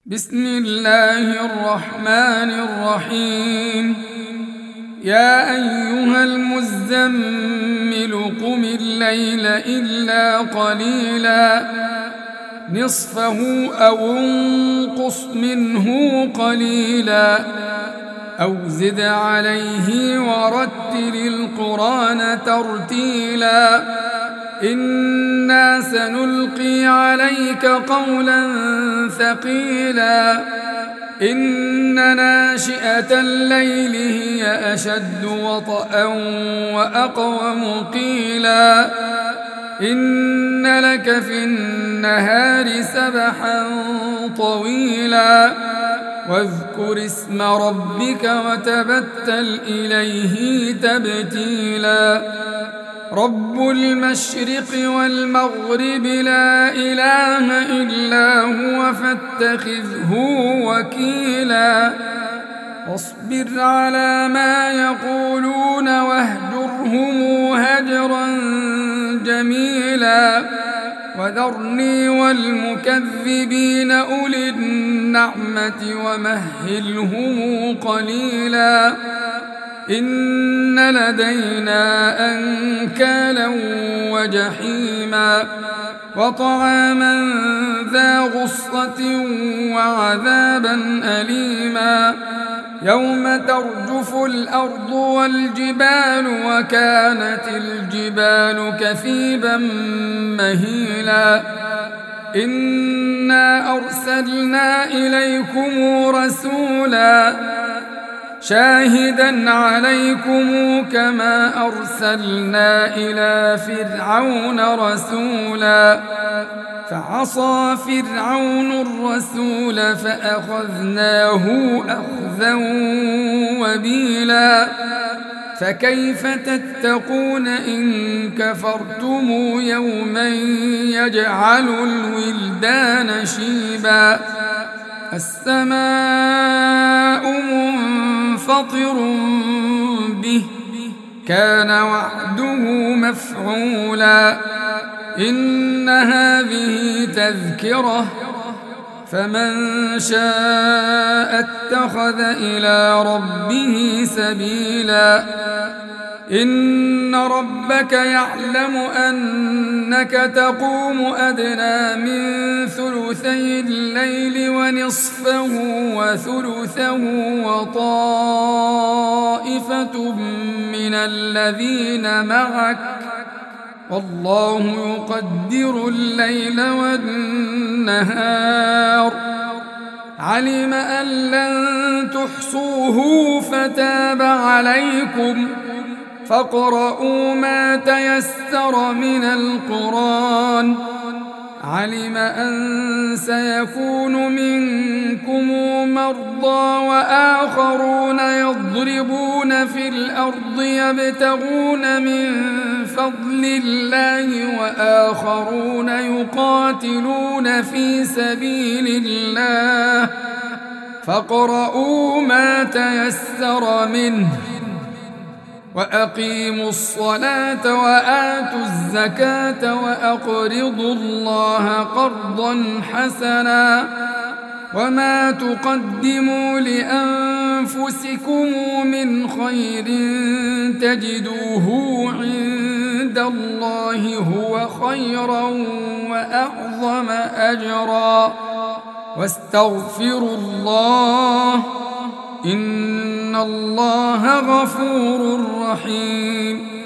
بسم الله الرحمن الرحيم. يا أيها المزمل قم الليل إلا قليلا نصفه أو انقص منه قليلا أو زد عليه ورتل القرآن ترتيلا إنا سنلقي عليك قولا ثقيلا إن ناشئة الليل هي أشد وطئا وأقوم قيلا إن لك في النهار سبحا طويلا واذكر اسم ربك وتبتل إليه تبتيلا رب المشرق والمغرب لا إله إلا هو فاتخذه وكيلا واصبر على ما يقولون واهجرهم هجرا جميلا وذرني والمكذبين أولي النعمة ومهلهم قليلا إن لدينا أنكالا وجحيما وطعاما ذا غصة وعذابا أليما يوم ترجف الأرض والجبال وكانت الجبال كثيبا مهيلا إنا أرسلنا إليكم رسولا شاهدا عليكم كما أرسلنا إلى فرعون رسولا فعصى فرعون الرسول فأخذناه أخذا وبيلا فكيف تتقون إن كفرتم يوما يجعل الولدان شيبا السماء منفطر به كان وعده مفعولا إن هذه تذكرة فمن شاء اتخذ إلى ربه سبيلا إن ربك يعلم أنك تقوم أدنى من ثلثي الليل ونصفه وثلثه وطائفة من الذين معك والله يقدر الليل والنهار علم أن لن تحصوه فتاب عليكم فاقرؤوا ما تيسر من القرآن علم أن سيكون منكم مرضى وآخرون يضربون في الأرض يبتغون من فضل الله وآخرون يقاتلون في سبيل الله فاقرؤوا ما تيسر منه وأقيموا الصلاة وآتوا الزكاة وأقرضوا الله قرضا حسنا وما تقدموا لأنفسكم من خير تجدوه عند الله هو خيرا وأعظم أجرا واستغفروا الله إن الله غفور رحيم